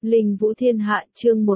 Linh Vũ Thiên Hạ chương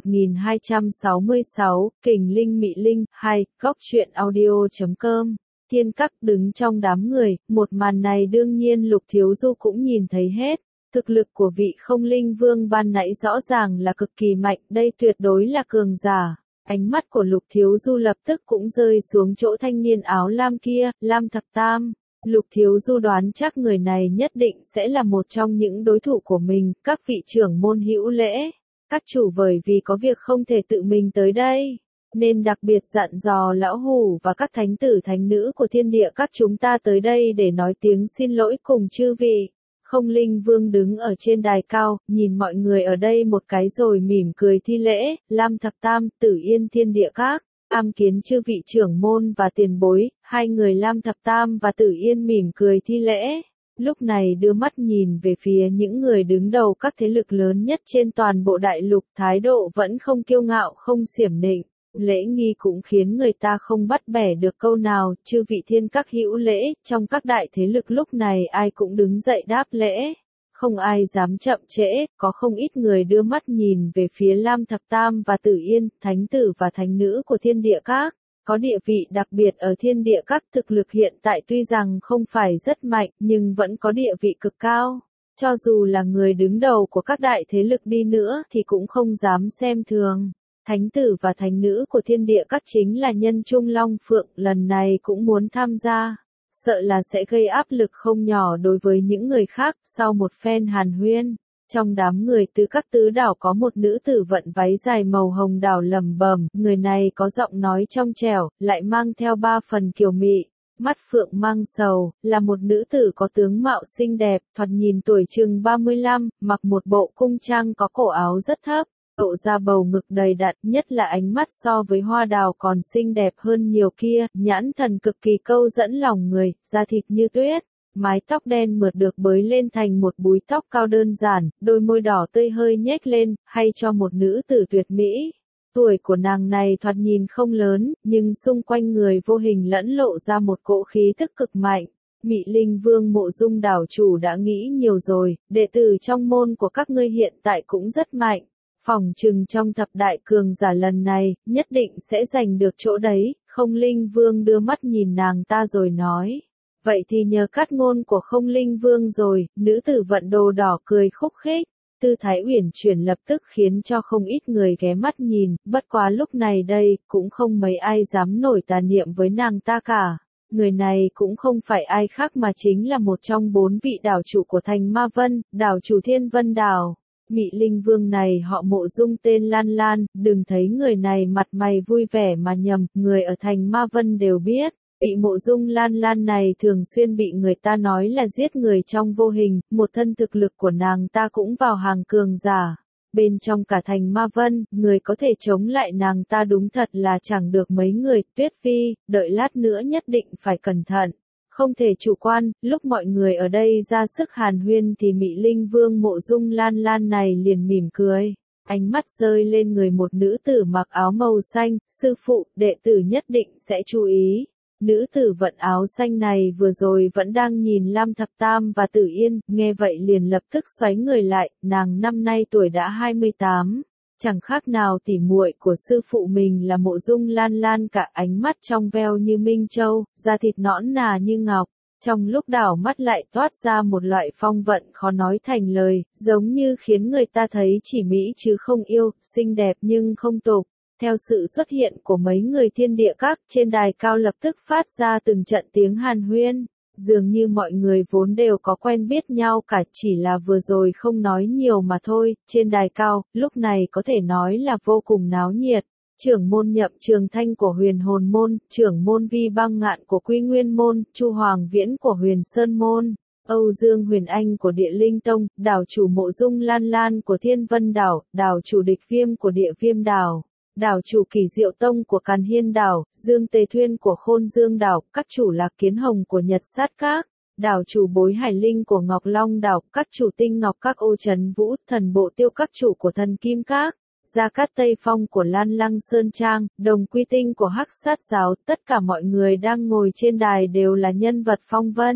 1266, Kình Linh Mị Linh, 2, góc truyện audio.com. Thiên Các đứng trong đám người, một màn này đương nhiên Lục Thiếu Du cũng nhìn thấy hết. Thực lực của vị Không Linh Vương ban nãy rõ ràng là cực kỳ mạnh, đây tuyệt đối là cường giả. Ánh mắt của Lục Thiếu Du lập tức cũng rơi xuống chỗ thanh niên áo lam kia, Lam Thập Tam. Lục Thiếu Du đoán chắc người này nhất định sẽ là một trong những đối thủ của mình, các vị trưởng môn hữu lễ. Các chủ bởi vì có việc không thể tự mình tới đây, nên đặc biệt dặn dò lão hủ và các thánh tử thánh nữ của thiên địa các chúng ta tới đây để nói tiếng xin lỗi cùng chư vị. Không Linh Vương đứng ở trên đài cao, nhìn mọi người ở đây một cái rồi mỉm cười thi lễ, Lam Thập Tam, Tử Yên thiên địa các. Am kiến chư vị trưởng môn và tiền bối, hai người Lam Thập Tam và Tử Yên mỉm cười thi lễ. Lúc này đưa mắt nhìn về phía những người đứng đầu các thế lực lớn nhất trên toàn bộ đại lục, thái độ vẫn không kiêu ngạo không xiểm nịnh. Lễ nghi cũng khiến người ta không bắt bẻ được câu nào, chư vị thiên các hữu lễ, trong các đại thế lực lúc này ai cũng đứng dậy đáp lễ. Không ai dám chậm trễ, có không ít người đưa mắt nhìn về phía Lam Thập Tam và Tử Yên, thánh tử và thánh nữ của thiên địa các. Có địa vị đặc biệt ở thiên địa các, thực lực hiện tại tuy rằng không phải rất mạnh nhưng vẫn có địa vị cực cao. Cho dù là người đứng đầu của các đại thế lực đi nữa thì cũng không dám xem thường. Thánh tử và thánh nữ của thiên địa các chính là nhân trung long phượng, lần này cũng muốn tham gia. Sợ là sẽ gây áp lực không nhỏ đối với những người khác. Sau một phen hàn huyên, trong đám người từ các tứ đảo có một nữ tử vận váy dài màu hồng đảo lẩm bẩm, người này có giọng nói trong trẻo, lại mang theo ba phần kiều mị, mắt phượng mang sầu, là một nữ tử có tướng mạo xinh đẹp, thoạt nhìn tuổi chừng 35, mặc một bộ cung trang có cổ áo rất thấp, lộ ra bầu ngực đầy đặn, nhất là ánh mắt so với hoa đào còn xinh đẹp hơn nhiều kia, nhãn thần cực kỳ câu dẫn lòng người, da thịt như tuyết, mái tóc đen mượt được bới lên thành một búi tóc cao đơn giản, đôi môi đỏ tươi hơi nhếch lên, hay cho một nữ tử tuyệt mỹ. Tuổi của nàng này thoạt nhìn không lớn, nhưng xung quanh người vô hình lẫn lộ ra một cỗ khí thức cực mạnh. Mị Linh Vương Mộ Dung đảo chủ đã nghĩ nhiều rồi, đệ tử trong môn của các ngươi hiện tại cũng rất mạnh. Phỏng chừng trong thập đại cường giả lần này, nhất định sẽ giành được chỗ đấy. Không Linh Vương đưa mắt nhìn nàng ta rồi nói. Vậy thì nhờ cát ngôn của Không Linh Vương rồi, nữ tử vận đồ đỏ cười khúc khích. Tư thái uyển chuyển lập tức khiến cho không ít người ghé mắt nhìn, bất quá lúc này đây, cũng không mấy ai dám nổi tà niệm với nàng ta cả. Người này cũng không phải ai khác mà chính là một trong 4 vị đảo chủ của thành Ma Vân, đảo chủ Thiên Vân Đảo. Mị Linh Vương này họ Mộ Dung tên Lan Lan, đừng thấy người này mặt mày vui vẻ mà nhầm, người ở thành Ma Vân đều biết. Vị Mộ Dung Lan Lan này thường xuyên bị người ta nói là giết người trong vô hình, một thân thực lực của nàng ta cũng vào hàng cường giả. Bên trong cả thành Ma Vân, người có thể chống lại nàng ta đúng thật là chẳng được mấy người. Tuyết Phi, đợi lát nữa nhất định phải cẩn thận. Không thể chủ quan, lúc mọi người ở đây ra sức hàn huyên thì Mị Linh Vương Mộ Dung Lan Lan này liền mỉm cười. Ánh mắt rơi lên người một nữ tử mặc áo màu xanh, sư phụ, đệ tử nhất định sẽ chú ý. Nữ tử vận áo xanh này vừa rồi vẫn đang nhìn Lam Thập Tam và Tử Yên, nghe vậy liền lập tức xoáy người lại, nàng năm nay tuổi đã 28. Chẳng khác nào tỉ muội của sư phụ mình là Mộ Dung Lan Lan cả, ánh mắt trong veo như minh châu, da thịt nõn nà như ngọc. Trong lúc đảo mắt lại toát ra một loại phong vận khó nói thành lời, giống như khiến người ta thấy chỉ mỹ chứ không yêu, xinh đẹp nhưng không tục. Theo sự xuất hiện của mấy người thiên địa các, trên đài cao lập tức phát ra từng trận tiếng hàn huyên. Dường như mọi người vốn đều có quen biết nhau cả, chỉ là vừa rồi không nói nhiều mà thôi. Trên đài cao, lúc này có thể nói là vô cùng náo nhiệt. Trưởng môn Nhậm Trường Thanh của Huyền Hồn Môn, trưởng môn Vi Băng Ngạn của Quy Nguyên Môn, Chu Hoàng Viễn của Huyền Sơn Môn, Âu Dương Huyền Anh của Địa Linh Tông, đảo chủ Mộ Dung Lan Lan của Thiên Vân Đảo, đảo chủ Địch Viêm của Địa Viêm Đảo, đảo chủ Kỳ Diệu Tông của Càn Hiên Đảo, Dương Tề Thuyên của Khôn Dương Đảo, các chủ Lạc Kiến Hồng của Nhật Sát Các, đảo chủ Bối Hải Linh của Ngọc Long Đảo, các chủ Tinh Ngọc Các Ô Trấn Vũ, Thần Bộ Tiêu các chủ của Thần Kim Các, Gia Cát Tây Phong của Lan Lăng Sơn Trang, Đồng Quy Tinh của Hắc Sát Giáo, tất cả mọi người đang ngồi trên đài đều là nhân vật phong vân.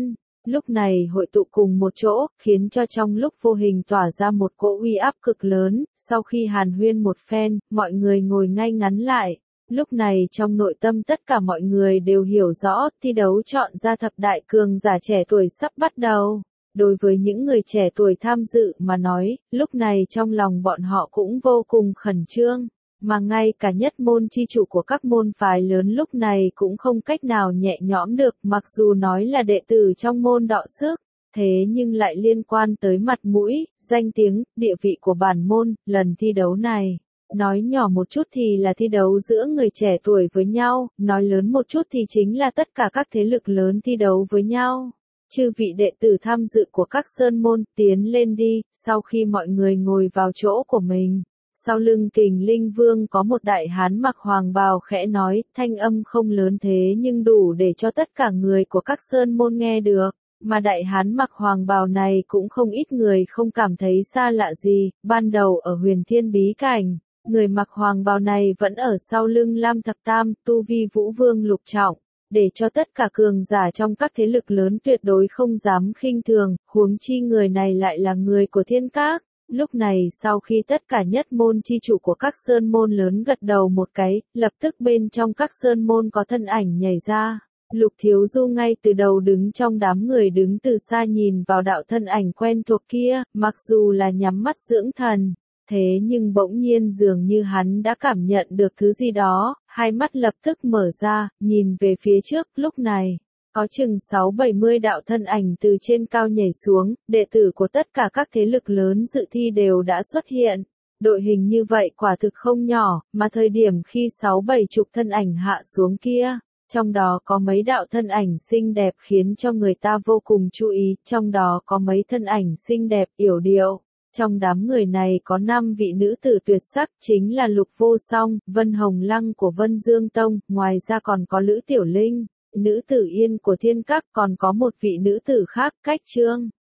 lúc này hội tụ cùng một chỗ, khiến cho trong lúc vô hình tỏa ra một cỗ uy áp cực lớn, sau khi hàn huyên một phen, mọi người ngồi ngay ngắn lại. Lúc này trong nội tâm tất cả mọi người đều hiểu rõ, thi đấu chọn ra thập đại cường giả trẻ tuổi sắp bắt đầu. Đối với những người trẻ tuổi tham dự mà nói, lúc này trong lòng bọn họ cũng vô cùng khẩn trương. Mà ngay cả nhất môn chi chủ của các môn phái lớn lúc này cũng không cách nào nhẹ nhõm được, mặc dù nói là đệ tử trong môn đọ sức, thế nhưng lại liên quan tới mặt mũi, danh tiếng, địa vị của bản môn. Lần thi đấu này, nói nhỏ một chút thì là thi đấu giữa người trẻ tuổi với nhau, nói lớn một chút thì chính là tất cả các thế lực lớn thi đấu với nhau. Chư vị đệ tử tham dự của các sơn môn, tiến lên đi. Sau khi mọi người ngồi vào chỗ của mình, sau lưng Kình Linh Vương có một đại hán mặc hoàng bào khẽ nói, thanh âm không lớn thế nhưng đủ để cho tất cả người của các sơn môn nghe được. Mà đại hán mặc hoàng bào này cũng không ít người không cảm thấy xa lạ gì. Ban đầu ở Huyền Thiên Bí Cảnh, người mặc hoàng bào này vẫn ở sau lưng Lam Thập Tam, tu vi Vũ Vương lục trọng, để cho tất cả cường giả trong các thế lực lớn tuyệt đối không dám khinh thường, huống chi người này lại là người của Thiên Các. Lúc này sau khi tất cả nhất môn chi chủ của các sơn môn lớn gật đầu một cái, lập tức bên trong các sơn môn có thân ảnh nhảy ra. Lục Thiếu Du ngay từ đầu đứng trong đám người đứng từ xa nhìn vào đạo thân ảnh quen thuộc kia, mặc dù là nhắm mắt dưỡng thần. Thế nhưng bỗng nhiên dường như hắn đã cảm nhận được thứ gì đó, hai mắt lập tức mở ra, nhìn về phía trước. Lúc này, có chừng 6-70 đạo thân ảnh từ trên cao nhảy xuống, đệ tử của tất cả các thế lực lớn dự thi đều đã xuất hiện. Đội hình như vậy quả thực không nhỏ, mà thời điểm khi 6-70 thân ảnh hạ xuống kia, trong đó có mấy đạo thân ảnh xinh đẹp khiến cho người ta vô cùng chú ý, trong đó có mấy thân ảnh xinh đẹp, yểu điệu. Trong đám người này có 5 vị nữ tử tuyệt sắc, chính là Lục Vô Song, Vân Hồng Lăng của Vân Dương Tông, ngoài ra còn có Lữ Tiểu Linh, nữ tử Yên của Thiên Các, còn có một vị nữ tử khác, Cách Trương.